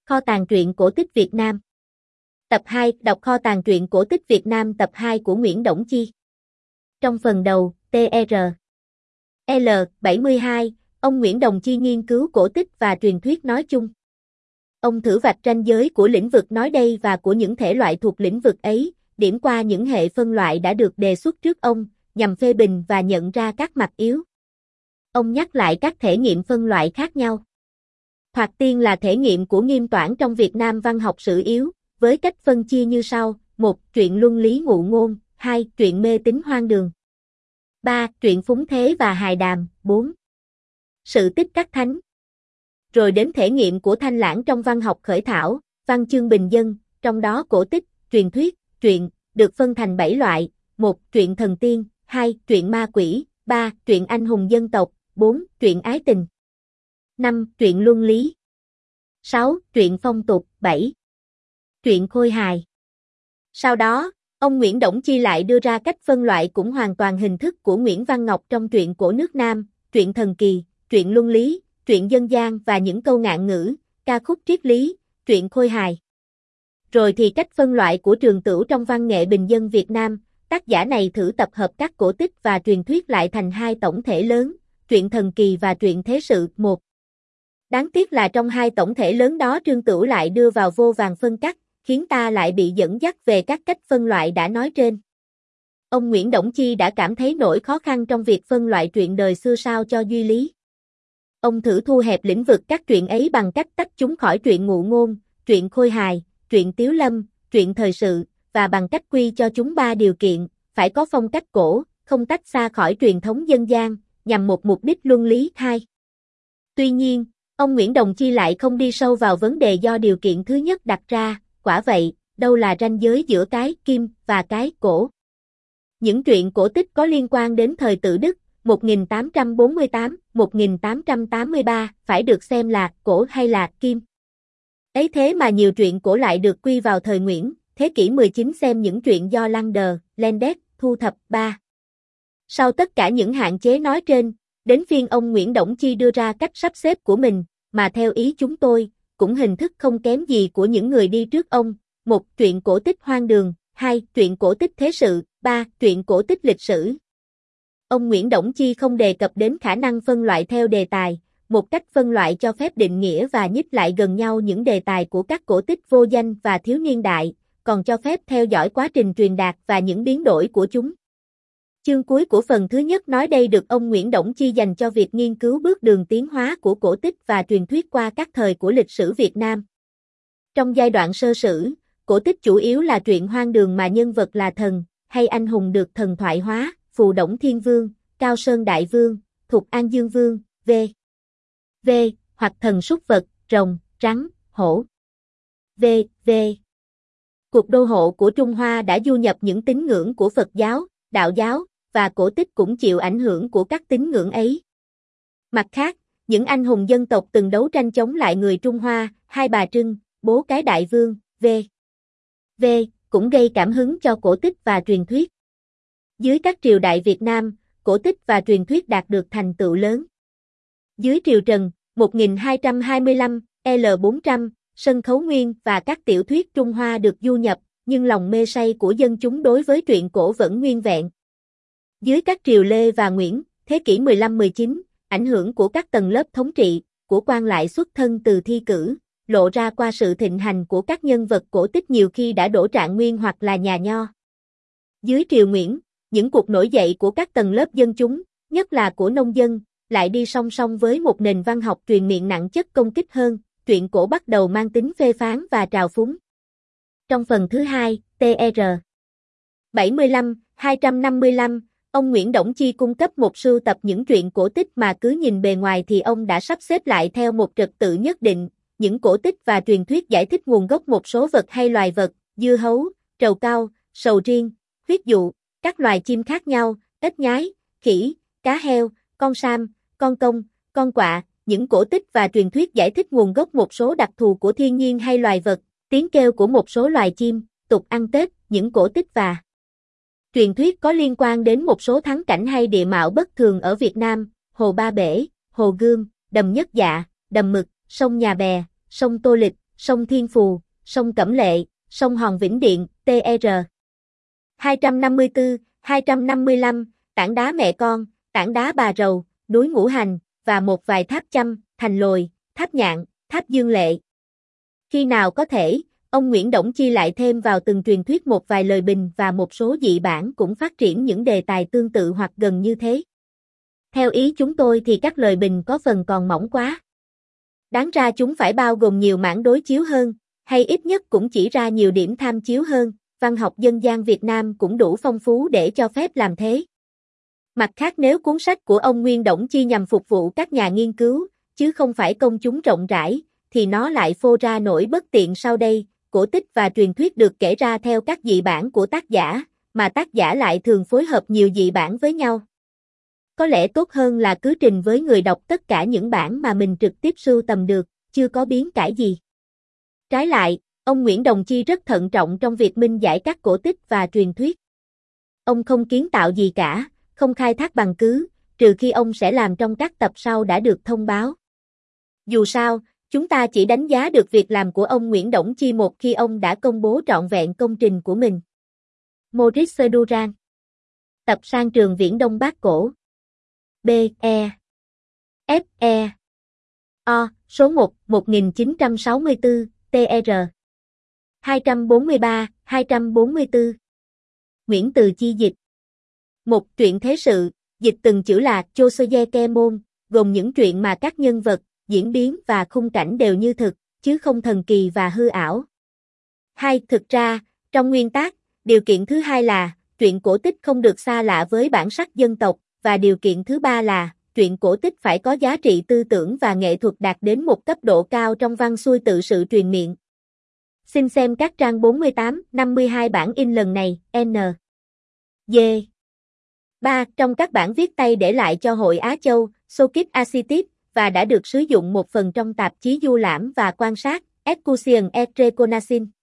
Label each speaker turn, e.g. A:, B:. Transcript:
A: Kho tàng truyện cổ tích Việt Nam. Tập 2, đọc kho tàng truyện cổ tích Việt Nam tập 2 của Nguyễn Đổng Chi. Trong phần đầu, TR L72, ông Nguyễn Đổng Chi nghiên cứu cổ tích và truyền thuyết nói chung. Ông thử vạch ranh giới của lĩnh vực nói đây và của những thể loại thuộc lĩnh vực ấy, điểm qua những hệ phân loại đã được đề xuất trước ông, nhằm phê bình và nhận ra các mặt yếu. Ông nhắc lại các thể nghiệm phân loại khác nhau. Thoạt tiên là thể nghiệm của Nghiêm Toản trong Việt Nam văn học sử yếu, với cách phân chia như sau: 1. Truyện luân lý ngụ ngôn. 2. Truyện mê tín hoang đường. 3. Truyện phúng thế và hài đàm. 4. Sự tích các thánh. Rồi đến thể nghiệm của Thanh Lãng trong văn học khởi thảo, văn chương bình dân, trong đó cổ tích, truyền thuyết, truyện, được phân thành 7 loại: 1. Truyện thần tiên. 2. Truyện ma quỷ. 3. Truyện anh hùng dân tộc. 4. Truyện ái tình. 5. Truyện luân lý. 6. Truyện phong tục. 7. Truyện khôi hài. Sau đó, ông Nguyễn Đổng Chi lại đưa ra cách phân loại cũng hoàn toàn hình thức của Nguyễn Văn Ngọc trong truyện cổ nước Nam, truyện thần kỳ, truyện luân lý, truyện dân gian và những câu ngạn ngữ, ca khúc triết lý, truyện khôi hài. Rồi thì cách phân loại của Trường Tửu trong văn nghệ bình dân Việt Nam, tác giả này thử tập hợp các cổ tích và truyền thuyết lại thành hai tổng thể lớn, truyện thần kỳ và truyện thế sự. 1. Đáng tiếc là trong hai tổng thể lớn đó Trương Tửu lại đưa vào vô vàn phân cắt, khiến ta lại bị dẫn dắt về các cách phân loại đã nói trên. Ông Nguyễn Đổng Chi đã cảm thấy nỗi khó khăn trong việc phân loại truyện đời xưa sao cho duy lý. Ông thử thu hẹp lĩnh vực các truyện ấy bằng cách tách chúng khỏi truyện ngụ ngôn, truyện khôi hài, truyện tiếu lâm, truyện thời sự, và bằng cách quy cho chúng 3 điều kiện: phải có phong cách cổ, không tách xa khỏi truyền thống dân gian, nhằm một mục đích luân lý. 2. Tuy nhiên, ông Nguyễn Đổng Chi lại không đi sâu vào vấn đề do điều kiện thứ nhất đặt ra: quả vậy, đâu là ranh giới giữa cái kim và cái cổ? Những truyện cổ tích có liên quan đến thời Tự Đức 1848-1883 phải được xem là cổ hay là kim? Ấy thế mà nhiều truyện cổ lại được quy vào thời Nguyễn, thế kỷ 19 xem những truyện do Lander, Landes thu thập. 3. Sau tất cả những hạn chế nói trên, đến phiên ông Nguyễn Đổng Chi đưa ra cách sắp xếp của mình, mà theo ý chúng tôi, cũng hình thức không kém gì của những người đi trước ông. 1. Truyện cổ tích hoang đường. 2. Truyện cổ tích thế sự. 3. Truyện cổ tích lịch sử. Ông Nguyễn Đổng Chi không đề cập đến khả năng phân loại theo đề tài, một cách phân loại cho phép định nghĩa và nhích lại gần nhau những đề tài của các cổ tích vô danh và thiếu niên đại, còn cho phép theo dõi quá trình truyền đạt và những biến đổi của chúng. Chương cuối của phần thứ nhất nói đây được ông Nguyễn Đổng Chi dành cho việc nghiên cứu bước đường tiến hóa của cổ tích và truyền thuyết qua các thời của lịch sử Việt Nam. Trong giai đoạn sơ sử, cổ tích chủ yếu là truyện hoang đường mà nhân vật là thần hay anh hùng được thần thoại hóa: Phù Đổng Thiên Vương, Cao Sơn Đại Vương, Thục An Dương Vương, v. hoặc thần súc vật, rồng, rắn, hổ, v. Cuộc đô hộ của Trung Hoa đã du nhập những tín ngưỡng của Phật giáo, Đạo giáo, và cổ tích cũng chịu ảnh hưởng của các tín ngưỡng ấy. Mặt khác, những anh hùng dân tộc từng đấu tranh chống lại người Trung Hoa, Hai Bà Trưng, Bố Cái Đại Vương, v. cũng gây cảm hứng cho cổ tích và truyền thuyết. Dưới các triều đại Việt Nam, cổ tích và truyền thuyết đạt được thành tựu lớn. Dưới triều Trần, 1225, L400, sân khấu Nguyên và các tiểu thuyết Trung Hoa được du nhập, nhưng lòng mê say của dân chúng đối với truyện cổ vẫn nguyên vẹn. Dưới các triều Lê và Nguyễn, thế kỷ 15-19, ảnh hưởng của các tầng lớp thống trị, của quan lại xuất thân từ thi cử, lộ ra qua sự thịnh hành của các nhân vật cổ tích nhiều khi đã đỗ trạng nguyên hoặc là nhà nho. Dưới triều Nguyễn, những cuộc nổi dậy của các tầng lớp dân chúng, nhất là của nông dân, lại đi song song với một nền văn học truyền miệng nặng chất công kích hơn, truyện cổ bắt đầu mang tính phê phán và trào phúng. Trong phần thứ hai, TR 75-255, ông Nguyễn Đổng Chi cung cấp một sưu tập những truyện cổ tích mà cứ nhìn bề ngoài thì ông đã sắp xếp lại theo một trật tự nhất định. Những cổ tích và truyền thuyết giải thích nguồn gốc một số vật hay loài vật, dưa hấu, trầu cau, sầu riêng, huyết dụ, các loài chim khác nhau, ếch nhái, khỉ, cá heo, con sam, con công, con quạ. Những cổ tích và truyền thuyết giải thích nguồn gốc một số đặc thù của thiên nhiên hay loài vật, tiếng kêu của một số loài chim, tục ăn Tết. Những cổ tích và truyền thuyết có liên quan đến một số thắng cảnh hay địa mạo bất thường ở Việt Nam: Hồ Ba Bể, Hồ Gươm, Đầm Nhất Dạ, Đầm Mực, sông Nhà Bè, sông Tô Lịch, sông Thiên Phù, sông Cẩm Lệ, sông Hòn Vĩnh Điện, TR 254, 255, tảng đá mẹ con, tảng đá Bà Rầu, núi Ngũ Hành, và một vài tháp Chăm, Thành Lồi, tháp Nhạn, tháp Dương Lệ. Khi nào có thể, ông Nguyễn Đổng Chi lại thêm vào từng truyền thuyết một vài lời bình và một số dị bản cũng phát triển những đề tài tương tự hoặc gần như thế. Theo ý chúng tôi thì các lời bình có phần còn mỏng quá. Đáng ra chúng phải bao gồm nhiều mảng đối chiếu hơn, hay ít nhất cũng chỉ ra nhiều điểm tham chiếu hơn, văn học dân gian Việt Nam cũng đủ phong phú để cho phép làm thế. Mặt khác nếu cuốn sách của ông Nguyên Đổng Chi nhằm phục vụ các nhà nghiên cứu, chứ không phải công chúng rộng rãi, thì nó lại phô ra nỗi bất tiện sau đây, cổ tích và truyền thuyết được kể ra theo các dị bản của tác giả, mà tác giả lại thường phối hợp nhiều dị bản với nhau. Có lẽ tốt hơn là cứ trình với người đọc tất cả những bản mà mình trực tiếp sưu tầm được, chưa có biến cải gì. Trái lại, ông Nguyễn Đổng Chi rất thận trọng trong việc minh giải các cổ tích và truyền thuyết. Ông không kiến tạo gì cả, không khai thác bằng cứ, trừ khi ông sẽ làm trong các tập sau đã được thông báo. Dù sao, chúng ta chỉ đánh giá được việc làm của ông Nguyễn Đổng Chi một khi ông đã công bố trọn vẹn công trình của mình. Maurice Durand. Tập Sang Trường Viễn Đông Bát Cổ. B. E. F. E. O. Số 1, 1964, TR 243, 244. Nguyễn Từ Chi dịch. Một truyện thế sự, dịch từng chữ là Chosoye Môn, gồm những truyện mà các nhân vật, diễn biến và khung cảnh đều như thực, chứ không thần kỳ và hư ảo. 2. Thực ra, trong nguyên tác, điều kiện thứ hai là, truyện cổ tích không được xa lạ với bản sắc dân tộc, và điều kiện thứ ba là, truyện cổ tích phải có giá trị tư tưởng và nghệ thuật đạt đến một cấp độ cao trong văn xuôi tự sự truyền miệng. Xin xem các trang 48, 52 bản in lần này, N. D. 3. Trong các bản viết tay để lại cho Hội Á Châu, Sokip Asitit, và đã được sử dụng một phần trong tạp chí Du Lãm và Quan sát, Excursion et Reconnaissance.